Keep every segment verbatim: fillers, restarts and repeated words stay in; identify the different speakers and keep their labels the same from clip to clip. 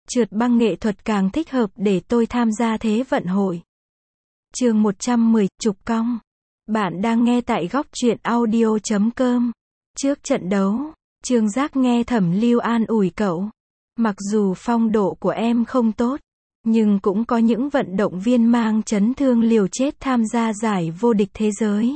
Speaker 1: Trượt băng nghệ thuật càng thích hợp để tôi tham gia Thế vận hội. Chương một trăm mười, trục cong. Bạn đang nghe tại góc truyện audio chấm com. Trước trận đấu, Trương Giác nghe Thẩm Lưu an ủi cậu. Mặc dù phong độ của em không tốt, nhưng cũng có những vận động viên mang chấn thương liều chết tham gia giải vô địch thế giới.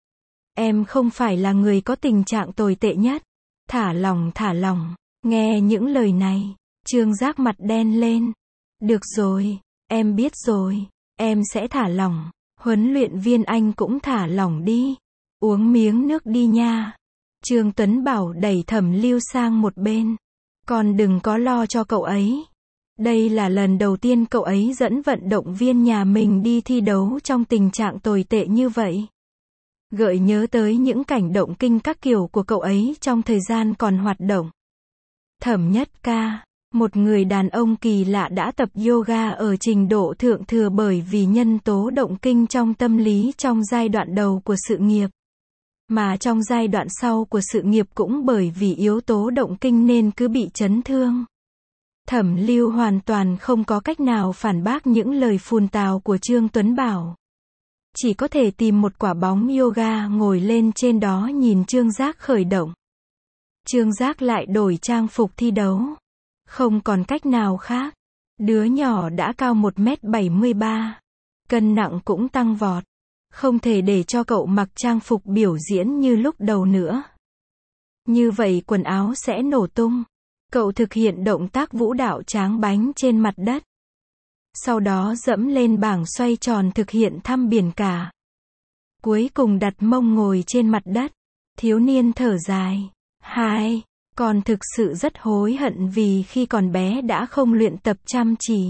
Speaker 1: Em không phải là người có tình trạng tồi tệ nhất. Thả lỏng thả lỏng. Nghe những lời này, Trương Giác mặt đen lên. Được rồi, em biết rồi, em sẽ thả lỏng. Huấn luyện viên anh cũng thả lỏng đi. Uống miếng nước đi nha. Trương Tuấn Bảo đẩy Thẩm Lưu sang một bên. Con đừng có lo cho cậu ấy. Đây là lần đầu tiên cậu ấy dẫn vận động viên nhà mình đi thi đấu trong tình trạng tồi tệ như vậy. Gợi nhớ tới những cảnh động kinh các kiểu của cậu ấy trong thời gian còn hoạt động. Thẩm Nhất ca, một người đàn ông kỳ lạ đã tập yoga ở trình độ thượng thừa bởi vì nhân tố động kinh trong tâm lý trong giai đoạn đầu của sự nghiệp. Mà trong giai đoạn sau của sự nghiệp cũng bởi vì yếu tố động kinh nên cứ bị chấn thương. Thẩm Lưu hoàn toàn không có cách nào phản bác những lời phun tào của Trương Tuấn Bảo. Chỉ có thể tìm một quả bóng yoga ngồi lên trên đó nhìn Trương Giác khởi động. Trương Giác lại đổi trang phục thi đấu. Không còn cách nào khác. Đứa nhỏ đã cao một mét bảy mươi ba. Cân nặng cũng tăng vọt. Không thể để cho cậu mặc trang phục biểu diễn như lúc đầu nữa. Như vậy quần áo sẽ nổ tung. Cậu thực hiện động tác vũ đạo tráng bánh trên mặt đất. Sau đó dẫm lên bảng xoay tròn thực hiện thăm biển cả. Cuối cùng đặt mông ngồi trên mặt đất. Thiếu niên thở dài. Hai, con thực sự rất hối hận vì khi còn bé đã không luyện tập chăm chỉ.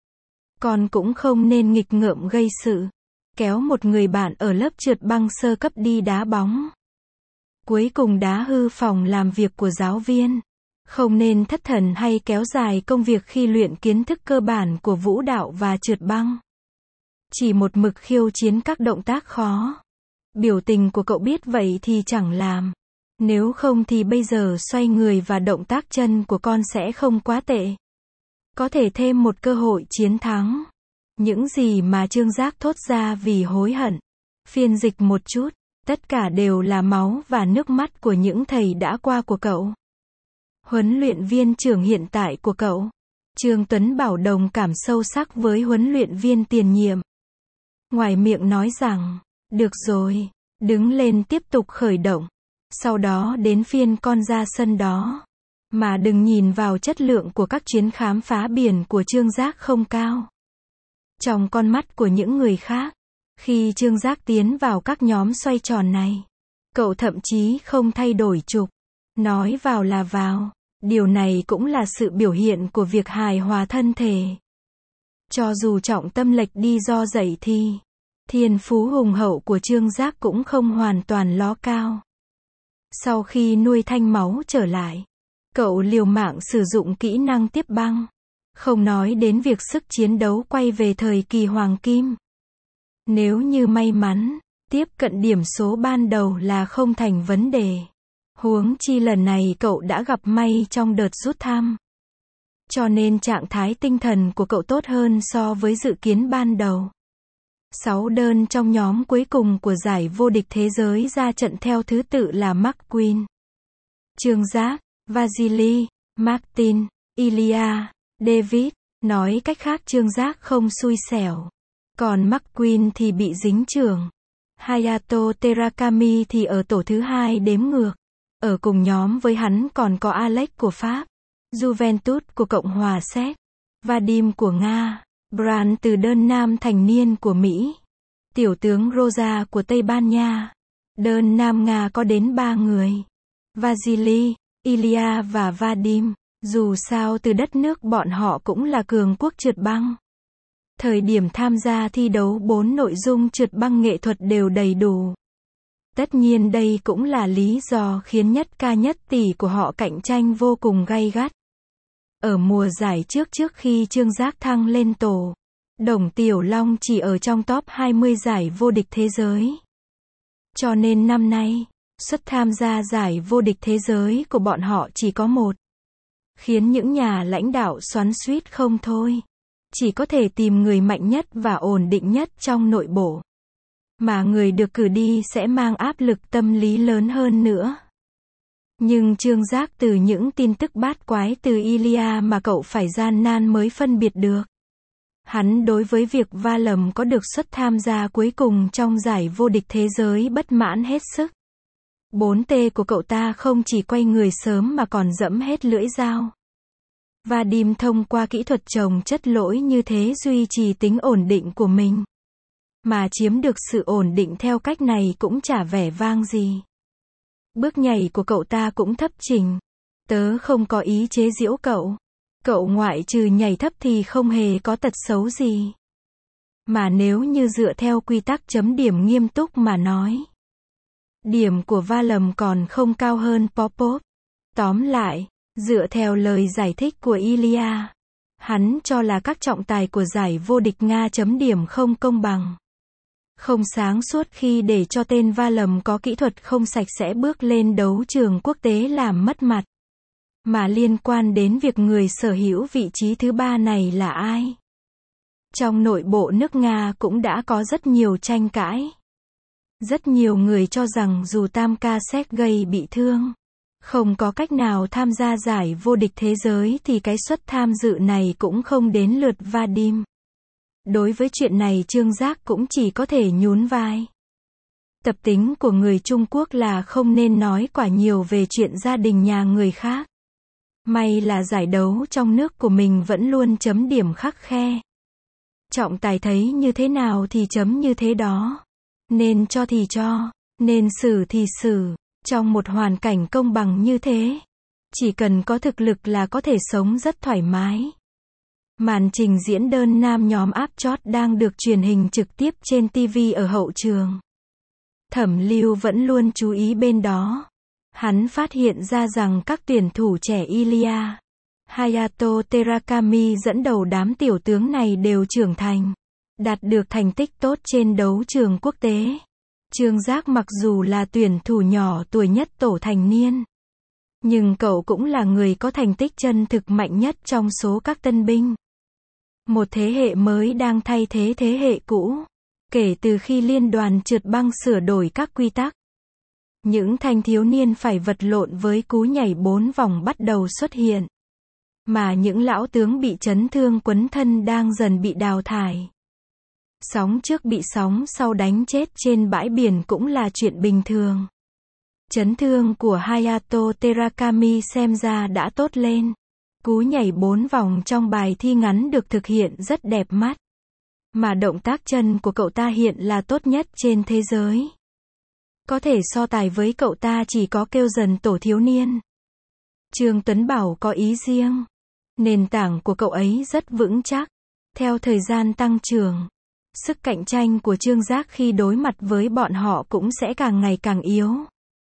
Speaker 1: Con cũng không nên nghịch ngợm gây sự. Kéo một người bạn ở lớp trượt băng sơ cấp đi đá bóng. Cuối cùng đá hư phòng làm việc của giáo viên. Không nên thất thần hay kéo dài công việc khi luyện kiến thức cơ bản của vũ đạo và trượt băng. Chỉ một mực khiêu chiến các động tác khó. Biểu tình của cậu biết vậy thì chẳng làm. Nếu không thì bây giờ xoay người và động tác chân của con sẽ không quá tệ. Có thể thêm một cơ hội chiến thắng. Những gì mà Trương Giác thốt ra vì hối hận. Phiên dịch một chút, tất cả đều là máu và nước mắt của những thầy đã qua của cậu. Huấn luyện viên trưởng hiện tại của cậu. Trương Tuấn Bảo đồng cảm sâu sắc với huấn luyện viên tiền nhiệm. Ngoài miệng nói rằng, được rồi, đứng lên tiếp tục khởi động. Sau đó đến phiên con ra sân đó. Mà đừng nhìn vào chất lượng của các chuyến khám phá biển của Trương Giác không cao. Trong con mắt của những người khác, khi Trương Giác tiến vào các nhóm xoay tròn này, cậu thậm chí không thay đổi trục. Nói vào là vào. Điều này cũng là sự biểu hiện của việc hài hòa thân thể. Cho dù trọng tâm lệch đi do dậy thì, thiên phú hùng hậu của Trương Giác cũng không hoàn toàn ló cao. Sau khi nuôi thanh máu trở lại, cậu liều mạng sử dụng kỹ năng tiếp băng. Không nói đến việc sức chiến đấu quay về thời kỳ hoàng kim. Nếu như may mắn, tiếp cận điểm số ban đầu là không thành vấn đề. Huống chi lần này cậu đã gặp may trong đợt rút thăm. Cho nên trạng thái tinh thần của cậu tốt hơn so với dự kiến ban đầu. Sáu đơn trong nhóm cuối cùng của giải vô địch thế giới ra trận theo thứ tự là McQueen, Trương Giác, Vasily, Martin, Ilya, David. Nói cách khác Trương Giác không xui xẻo. Còn McQueen thì bị dính chưởng. Hayato Terakami thì ở tổ thứ hai đếm ngược. Ở cùng nhóm với hắn còn có Alex của Pháp, Juventus của Cộng hòa Séc, Vadim của Nga, Brand từ đơn nam thành niên của Mỹ, tiểu tướng Rosa của Tây Ban Nha. Đơn nam Nga có đến ba người. Vasily, Ilya và Vadim. Dù sao từ đất nước bọn họ cũng là cường quốc trượt băng. Thời điểm tham gia thi đấu bốn nội dung trượt băng nghệ thuật đều đầy đủ. Tất nhiên đây cũng là lý do khiến nhất ca nhất tỷ của họ cạnh tranh vô cùng gay gắt. Ở mùa giải trước trước khi Trương Giác thăng lên tổ, Đồng Tiểu Long chỉ ở trong top hai mươi giải vô địch thế giới. Cho nên năm nay, suất tham gia giải vô địch thế giới của bọn họ chỉ có một. khiến những nhà lãnh đạo xoắn xuýt không thôi. Chỉ có thể tìm người mạnh nhất và ổn định nhất trong nội bộ. Mà người được cử đi sẽ mang áp lực tâm lý lớn hơn nữa. Nhưng Trương Giác từ những tin tức bát quái từ Ilya mà cậu phải gian nan mới phân biệt được. Hắn đối với việc va lầm có được suất tham gia cuối cùng trong giải vô địch thế giới bất mãn hết sức. bốn T của cậu ta không chỉ quay người sớm mà còn dẫm hết lưỡi dao. Vadim thông qua kỹ thuật chồng chất lỗi như thế duy trì tính ổn định của mình. Mà chiếm được sự ổn định theo cách này cũng chả vẻ vang gì. Bước nhảy của cậu ta cũng thấp trình. Tớ không có ý chế giễu cậu. Cậu ngoại trừ nhảy thấp thì không hề có tật xấu gì. Mà nếu như dựa theo quy tắc chấm điểm nghiêm túc mà nói, điểm của Valem còn không cao hơn Popov. Tóm lại, dựa theo lời giải thích của Ilya, hắn cho là các trọng tài của giải vô địch Nga chấm điểm không công bằng. Không sáng suốt khi để cho tên Valem có kỹ thuật không sạch sẽ bước lên đấu trường quốc tế làm mất mặt. Mà liên quan đến việc người sở hữu vị trí thứ ba này là ai? Trong nội bộ nước Nga cũng đã có rất nhiều tranh cãi. Rất nhiều người cho rằng dù tam ca Sergei bị thương, không có cách nào tham gia giải vô địch thế giới thì cái suất tham dự này cũng không đến lượt Vadim. Đối với chuyện này Trương Giác cũng chỉ có thể nhún vai. Tập tính của người Trung Quốc là không nên nói quá nhiều về chuyện gia đình nhà người khác. May là giải đấu trong nước của mình vẫn luôn chấm điểm khắt khe. Trọng tài thấy như thế nào thì chấm như thế đó. Nên cho thì cho, nên xử thì xử. Trong một hoàn cảnh công bằng như thế, chỉ cần có thực lực là có thể sống rất thoải mái. Màn trình diễn đơn nam nhóm áp chót đang được truyền hình trực tiếp trên ti vi ở hậu trường. Thẩm Lưu vẫn luôn chú ý bên đó. Hắn phát hiện ra rằng các tuyển thủ trẻ Ilya, Hayato Terakami dẫn đầu đám tiểu tướng này đều trưởng thành, đạt được thành tích tốt trên đấu trường quốc tế. Trương Giác mặc dù là tuyển thủ nhỏ tuổi nhất tổ thành niên, nhưng cậu cũng là người có thành tích chân thực mạnh nhất trong số các tân binh. Một thế hệ mới đang thay thế thế hệ cũ, kể từ khi liên đoàn trượt băng sửa đổi các quy tắc. Những thanh thiếu niên phải vật lộn với cú nhảy bốn vòng bắt đầu xuất hiện. Mà những lão tướng bị chấn thương quấn thân đang dần bị đào thải. Sóng trước bị sóng sau đánh chết trên bãi biển cũng là chuyện bình thường. Chấn thương của Hayato Terakami xem ra đã tốt lên. Cú nhảy bốn vòng trong bài thi ngắn được thực hiện rất đẹp mắt. Mà động tác chân của cậu ta hiện là tốt nhất trên thế giới. Có thể so tài với cậu ta chỉ có kêu dần tổ thiếu niên. Trương Tuấn Bảo có ý riêng. Nền tảng của cậu ấy rất vững chắc. Theo thời gian tăng trưởng, sức cạnh tranh của Trương Giác khi đối mặt với bọn họ cũng sẽ càng ngày càng yếu.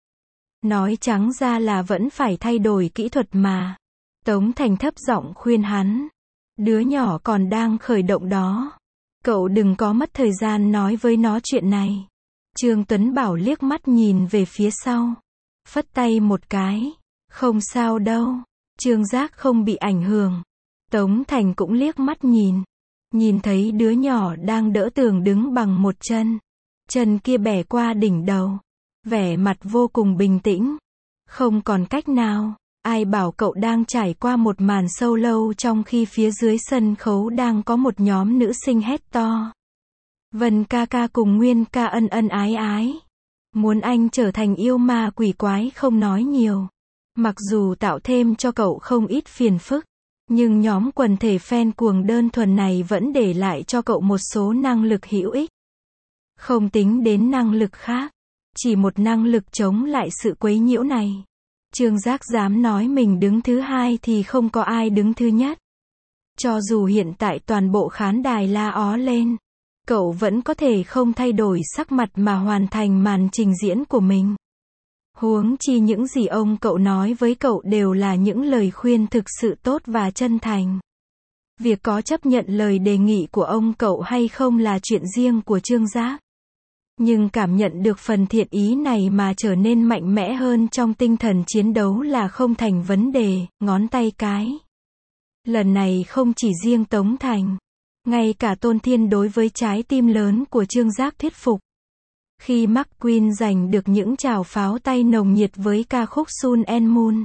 Speaker 1: Nói trắng ra là vẫn phải thay đổi kỹ thuật mà. Tống Thành thấp giọng khuyên hắn. Đứa nhỏ còn đang khởi động đó. Cậu đừng có mất thời gian nói với nó chuyện này. Trương Tuấn Bảo liếc mắt nhìn về phía sau. Phất tay một cái. Không sao đâu. Trương Giác không bị ảnh hưởng. Tống Thành cũng liếc mắt nhìn. Nhìn thấy đứa nhỏ đang đỡ tường đứng bằng một chân. Chân kia bẻ qua đỉnh đầu. Vẻ mặt vô cùng bình tĩnh. Không còn cách nào. Ai bảo cậu đang trải qua một màn sâu lâu trong khi phía dưới sân khấu đang có một nhóm nữ sinh hét to. Vân ca ca cùng Nguyên ca ân ân ái ái. Muốn anh trở thành yêu ma quỷ quái không nói nhiều. Mặc dù tạo thêm cho cậu không ít phiền phức, nhưng nhóm quần thể fan cuồng đơn thuần này vẫn để lại cho cậu một số năng lực hữu ích. Không tính đến năng lực khác, chỉ một năng lực chống lại sự quấy nhiễu này. Trương Giác dám nói mình đứng thứ hai thì không có ai đứng thứ nhất. Cho dù hiện tại toàn bộ khán đài la ó lên, cậu vẫn có thể không thay đổi sắc mặt mà hoàn thành màn trình diễn của mình. Huống chi những gì ông cậu nói với cậu đều là những lời khuyên thực sự tốt và chân thành. Việc có chấp nhận lời đề nghị của ông cậu hay không là chuyện riêng của Trương Giác. Nhưng cảm nhận được phần thiện ý này mà trở nên mạnh mẽ hơn trong tinh thần chiến đấu là không thành vấn đề, ngón tay cái. Lần này không chỉ riêng Tống Thành, ngay cả Tôn Thiên đối với trái tim lớn của Trương Giác thuyết phục. Khi McQueen giành được những trào pháo tay nồng nhiệt với ca khúc Sun and Moon.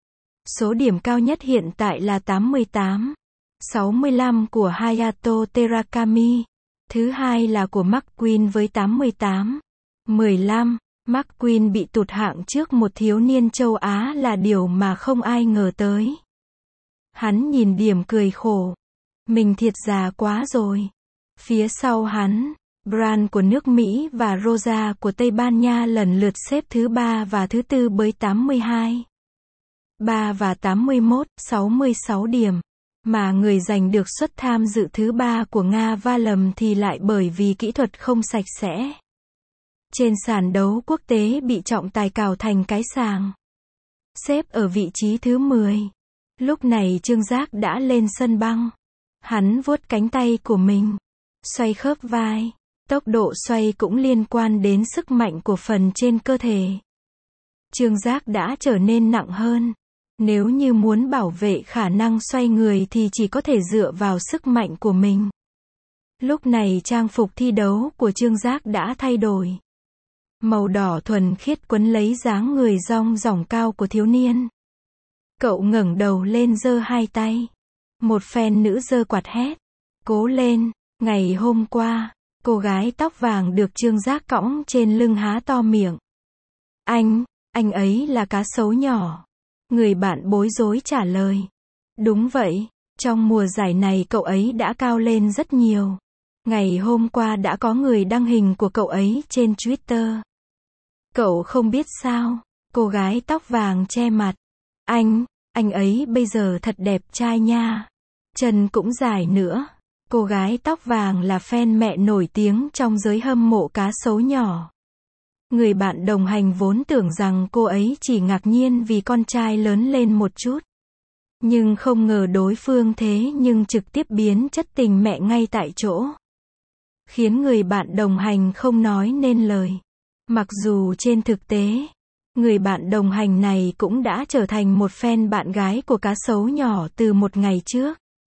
Speaker 1: Số điểm cao nhất hiện tại là tám mươi tám, sáu mươi lăm của Hayato Terakami. Thứ hai là của McQueen với tám mươi tám, mười lăm. McQueen bị tụt hạng trước một thiếu niên châu Á là điều mà không ai ngờ tới. Hắn nhìn điểm cười khổ. Mình thiệt già quá rồi. Phía sau hắn, Bran của nước Mỹ và Rosa của Tây Ban Nha lần lượt xếp thứ ba và thứ tư với tám mươi hai, ba và tám mươi mốt, sáu mươi sáu điểm. Mà người giành được suất tham dự thứ ba của Nga Valem thì lại bởi vì kỹ thuật không sạch sẽ. Trên sàn đấu quốc tế bị trọng tài cào thành cái sàng. Xếp ở vị trí thứ mười. Lúc này Trương Giác đã lên sân băng. Hắn vuốt cánh tay của mình. Xoay khớp vai. Tốc độ xoay cũng liên quan đến sức mạnh của phần trên cơ thể. Trương Giác đã trở nên nặng hơn. Nếu như muốn bảo vệ khả năng xoay người thì chỉ có thể dựa vào sức mạnh của mình. Lúc này trang phục thi đấu của Trương Giác đã thay đổi. Màu đỏ thuần khiết quấn lấy dáng người dong dỏng cao của thiếu niên. Cậu ngẩng đầu lên giơ hai tay. Một phen nữ giơ quạt hét. Cố lên, ngày hôm qua, cô gái tóc vàng được Trương Giác cõng trên lưng há to miệng. Anh, anh ấy là cá sấu nhỏ. Người bạn bối rối trả lời. Đúng vậy, trong mùa giải này cậu ấy đã cao lên rất nhiều. Ngày hôm qua đã có người đăng hình của cậu ấy trên Twitter. Cậu không biết sao? Cô gái tóc vàng che mặt. Anh, anh ấy bây giờ thật đẹp trai nha. Chân cũng dài nữa. Cô gái tóc vàng là fan mẹ nổi tiếng trong giới hâm mộ cá sấu nhỏ. Người bạn đồng hành vốn tưởng rằng cô ấy chỉ ngạc nhiên vì con trai lớn lên một chút. Nhưng không ngờ đối phương thế nhưng trực tiếp biến chất tình mẹ ngay tại chỗ. Khiến người bạn đồng hành không nói nên lời. Mặc dù trên thực tế, người bạn đồng hành này cũng đã trở thành một fan bạn gái của cá sấu nhỏ từ một ngày trước.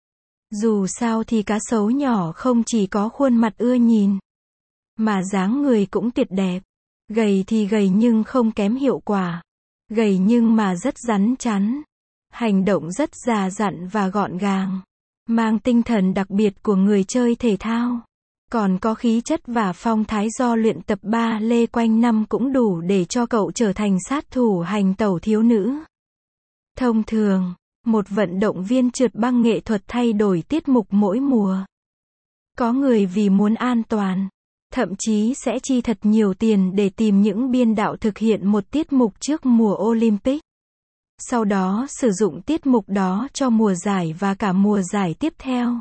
Speaker 1: Dù sao thì cá sấu nhỏ không chỉ có khuôn mặt ưa nhìn, mà dáng người cũng tuyệt đẹp. Gầy thì gầy nhưng không kém hiệu quả. Gầy nhưng mà rất rắn chắn. Hành động rất già dặn và gọn gàng. Mang tinh thần đặc biệt của người chơi thể thao. Còn có khí chất và phong thái do luyện tập ba lê quanh năm cũng đủ để cho cậu trở thành sát thủ hành tẩu thiếu nữ. Thông thường, một vận động viên trượt băng nghệ thuật thay đổi tiết mục mỗi mùa. Có người vì muốn an toàn, thậm chí sẽ chi thật nhiều tiền để tìm những biên đạo thực hiện một tiết mục trước mùa Olympic. Sau đó sử dụng tiết mục đó cho mùa giải và cả mùa giải tiếp theo.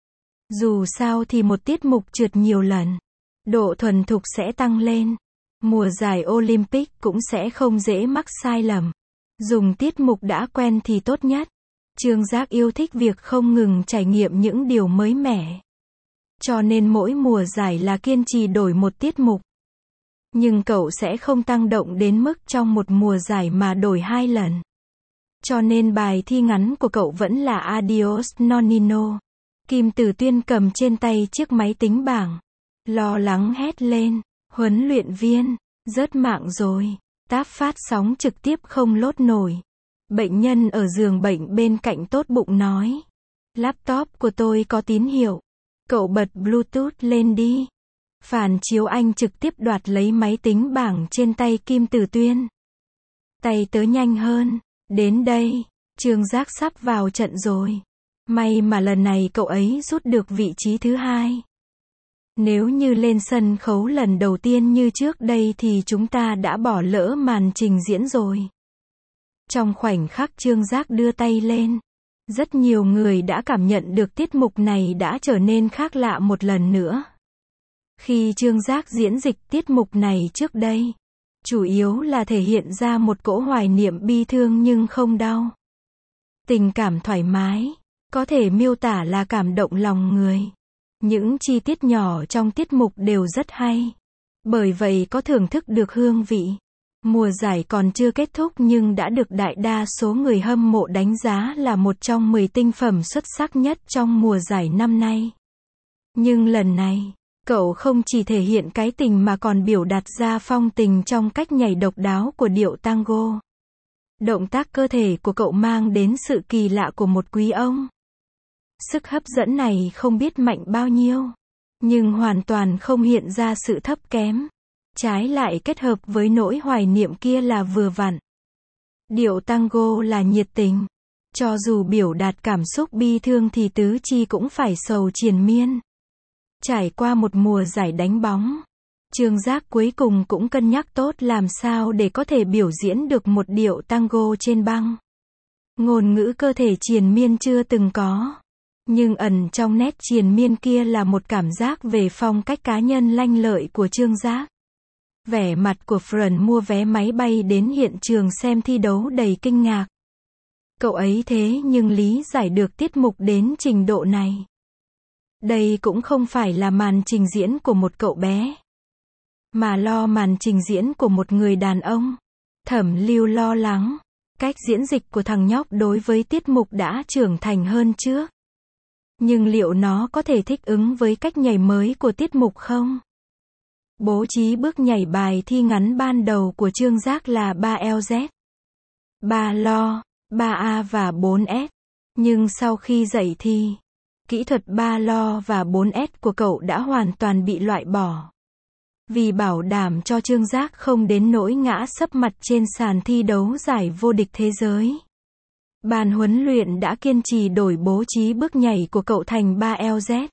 Speaker 1: Dù sao thì một tiết mục trượt nhiều lần, độ thuần thục sẽ tăng lên. Mùa giải Olympic cũng sẽ không dễ mắc sai lầm. Dùng tiết mục đã quen thì tốt nhất. Trương Giác yêu thích việc không ngừng trải nghiệm những điều mới mẻ. Cho nên mỗi mùa giải là kiên trì đổi một tiết mục. Nhưng cậu sẽ không tăng động đến mức trong một mùa giải mà đổi hai lần. Cho nên bài thi ngắn của cậu vẫn là Adios Nonino. Kim Tử Tuyên cầm trên tay chiếc máy tính bảng. Lo lắng hét lên. Huấn luyện viên, rớt mạng rồi. Táp phát sóng trực tiếp không lốt nổi. Bệnh nhân ở giường bệnh bên cạnh tốt bụng nói. Laptop của tôi có tín hiệu. Cậu bật Bluetooth lên đi. Phản Chiếu Anh trực tiếp đoạt lấy máy tính bảng trên tay Kim Tử Tuyên. Tay tớ nhanh hơn. Đến đây, Trương Giác sắp vào trận rồi. May mà lần này cậu ấy rút được vị trí thứ hai. Nếu như lên sân khấu lần đầu tiên như trước đây thì chúng ta đã bỏ lỡ màn trình diễn rồi. Trong khoảnh khắc Trương Giác đưa tay lên, rất nhiều người đã cảm nhận được tiết mục này đã trở nên khác lạ một lần nữa. Khi Trương Giác diễn dịch tiết mục này trước đây, chủ yếu là thể hiện ra một cỗ hoài niệm bi thương nhưng không đau. Tình cảm thoải mái, có thể miêu tả là cảm động lòng người. Những chi tiết nhỏ trong tiết mục đều rất hay. Bởi vậy có thưởng thức được hương vị. Mùa giải còn chưa kết thúc nhưng đã được đại đa số người hâm mộ đánh giá là một trong mười tinh phẩm xuất sắc nhất trong mùa giải năm nay. Nhưng lần này, cậu không chỉ thể hiện cái tình mà còn biểu đạt ra phong tình trong cách nhảy độc đáo của điệu tango. Động tác cơ thể của cậu mang đến sự kỳ lạ của một quý ông. Sức hấp dẫn này không biết mạnh bao nhiêu, nhưng hoàn toàn không hiện ra sự thấp kém. Trái lại kết hợp với nỗi hoài niệm kia là vừa vặn. Điệu tango là nhiệt tình. Cho dù biểu đạt cảm xúc bi thương thì tứ chi cũng phải sầu triền miên. Trải qua một mùa giải đánh bóng, Trương Giác cuối cùng cũng cân nhắc tốt làm sao để có thể biểu diễn được một điệu tango trên băng. Ngôn ngữ cơ thể triền miên chưa từng có. Nhưng ẩn trong nét triền miên kia là một cảm giác về phong cách cá nhân lanh lợi của Trương Giác. Vẻ mặt của Fran mua vé máy bay đến hiện trường xem thi đấu đầy kinh ngạc. Cậu ấy thế nhưng lý giải được tiết mục đến trình độ này. Đây cũng không phải là màn trình diễn của một cậu bé, mà lo màn trình diễn của một người đàn ông. Thẩm Lưu lo lắng, cách diễn dịch của thằng nhóc đối với tiết mục đã trưởng thành hơn trước. Nhưng liệu nó có thể thích ứng với cách nhảy mới của tiết mục không? Bố trí bước nhảy bài thi ngắn ban đầu của Trương Giác là ba L Z, ba lo, ba A và bốn S. Nhưng sau khi dạy thi, kỹ thuật ba lo và bốn S của cậu đã hoàn toàn bị loại bỏ. Vì bảo đảm cho Trương Giác không đến nỗi ngã sấp mặt trên sàn thi đấu giải vô địch thế giới, ban huấn luyện đã kiên trì đổi bố trí bước nhảy của cậu thành ba L Z,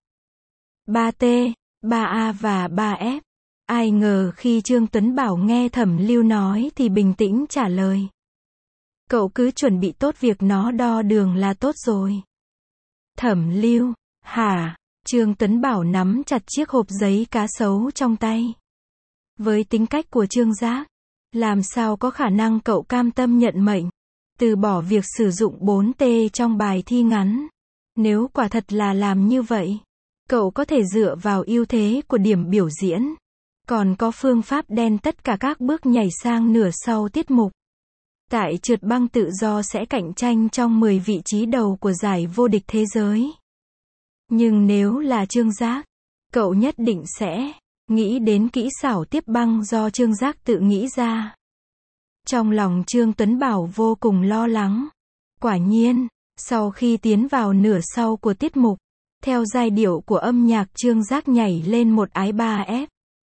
Speaker 1: ba T, ba A và ba F. Ai ngờ khi Trương Tuấn Bảo nghe Thẩm Lưu nói thì bình tĩnh trả lời. Cậu cứ chuẩn bị tốt việc nó đo đường là tốt rồi. Thẩm Lưu, hả? Trương Tuấn Bảo nắm chặt chiếc hộp giấy cá sấu trong tay. Với tính cách của Trương Giác, làm sao có khả năng cậu cam tâm nhận mệnh, từ bỏ việc sử dụng bốn T trong bài thi ngắn. Nếu quả thật là làm như vậy, cậu có thể dựa vào ưu thế của điểm biểu diễn, còn có phương pháp đen tất cả các bước nhảy sang nửa sau tiết mục. Tại trượt băng tự do sẽ cạnh tranh trong mười vị trí đầu của giải vô địch thế giới. Nhưng nếu là Trương Giác, cậu nhất định sẽ nghĩ đến kỹ xảo tiếp băng do Trương Giác tự nghĩ ra. Trong lòng Trương Tuấn Bảo vô cùng lo lắng. Quả nhiên, sau khi tiến vào nửa sau của tiết mục, theo giai điệu của âm nhạc Trương Giác nhảy lên một ái ba F.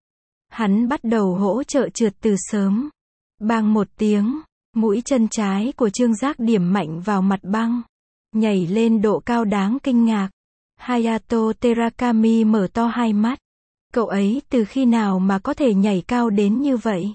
Speaker 1: Hắn bắt đầu hỗ trợ trượt từ sớm. Bang một tiếng, mũi chân trái của Trương Giác điểm mạnh vào mặt băng, nhảy lên độ cao đáng kinh ngạc. Hayato Terakami mở to hai mắt. Cậu ấy từ khi nào mà có thể nhảy cao đến như vậy?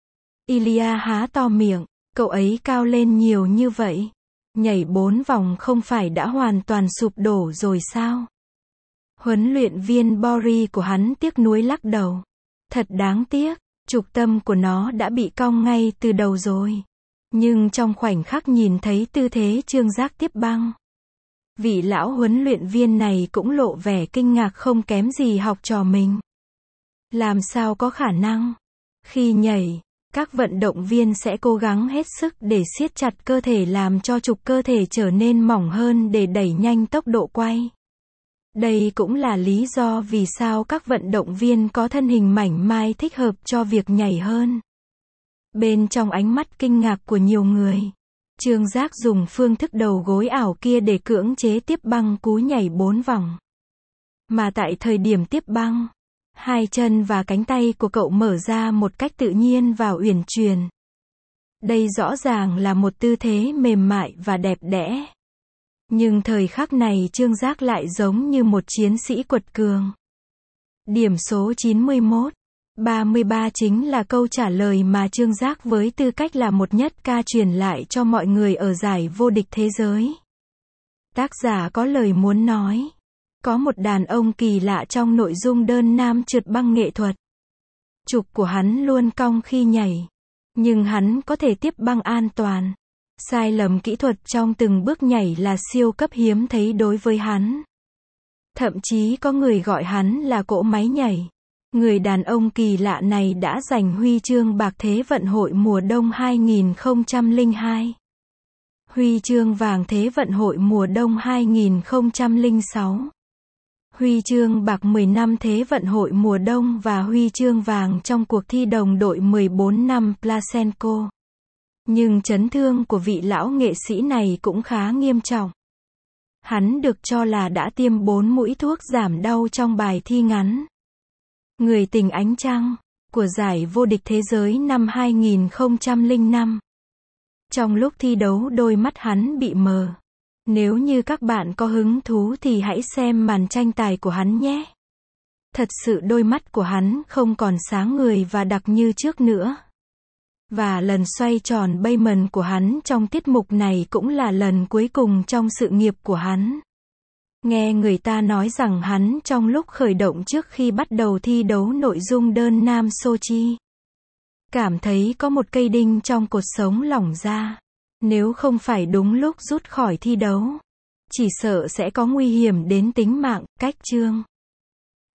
Speaker 1: Ilya há to miệng, cậu ấy cao lên nhiều như vậy. Nhảy bốn vòng không phải đã hoàn toàn sụp đổ rồi sao? Huấn luyện viên Bori của hắn tiếc nuối lắc đầu. Thật đáng tiếc, trục tâm của nó đã bị cong ngay từ đầu rồi. Nhưng trong khoảnh khắc nhìn thấy tư thế Trương Giác tiếp băng, vị lão huấn luyện viên này cũng lộ vẻ kinh ngạc không kém gì học trò mình. Làm sao có khả năng? Khi nhảy, các vận động viên sẽ cố gắng hết sức để siết chặt cơ thể làm cho trục cơ thể trở nên mỏng hơn để đẩy nhanh tốc độ quay. Đây cũng là lý do vì sao các vận động viên có thân hình mảnh mai thích hợp cho việc nhảy hơn. Bên trong ánh mắt kinh ngạc của nhiều người, Trương Giác dùng phương thức đầu gối ảo kia để cưỡng chế tiếp băng cú nhảy bốn vòng. Mà tại thời điểm tiếp băng, hai chân và cánh tay của cậu mở ra một cách tự nhiên và uyển chuyển. Đây rõ ràng là một tư thế mềm mại và đẹp đẽ. Nhưng thời khắc này Trương Giác lại giống như một chiến sĩ quật cường. Điểm số chín mươi mốt, ba mươi ba chính là câu trả lời mà Trương Giác với tư cách là một nhất ca truyền lại cho mọi người ở giải vô địch thế giới. Tác giả có lời muốn nói. Có một đàn ông kỳ lạ trong nội dung đơn nam trượt băng nghệ thuật. Trục của hắn luôn cong khi nhảy. Nhưng hắn có thể tiếp băng an toàn. Sai lầm kỹ thuật trong từng bước nhảy là siêu cấp hiếm thấy đối với hắn. Thậm chí có người gọi hắn là cỗ máy nhảy. Người đàn ông kỳ lạ này đã giành huy chương bạc Thế vận hội mùa đông hai nghìn không trăm lẻ hai. Huy chương vàng Thế vận hội mùa đông hai nghìn không trăm lẻ sáu. Huy chương bạc mười năm Thế vận hội mùa đông và huy chương vàng trong cuộc thi đồng đội mười bốn năm Plachenko. Nhưng chấn thương của vị lão nghệ sĩ này cũng khá nghiêm trọng. Hắn được cho là đã tiêm bốn mũi thuốc giảm đau trong bài thi ngắn Người tình ánh trăng của giải vô địch thế giới năm hai nghìn không trăm lẻ năm. Trong lúc thi đấu đôi mắt hắn bị mờ. Nếu như các bạn có hứng thú thì hãy xem màn tranh tài của hắn nhé. Thật sự đôi mắt của hắn không còn sáng người và đặc như trước nữa. Và lần xoay tròn Bayman của hắn trong tiết mục này cũng là lần cuối cùng trong sự nghiệp của hắn. Nghe người ta nói rằng hắn trong lúc khởi động trước khi bắt đầu thi đấu nội dung đơn nam Sochi, cảm thấy có một cây đinh trong cột sống lỏng ra. Nếu không phải đúng lúc rút khỏi thi đấu, chỉ sợ sẽ có nguy hiểm đến tính mạng. Cách chương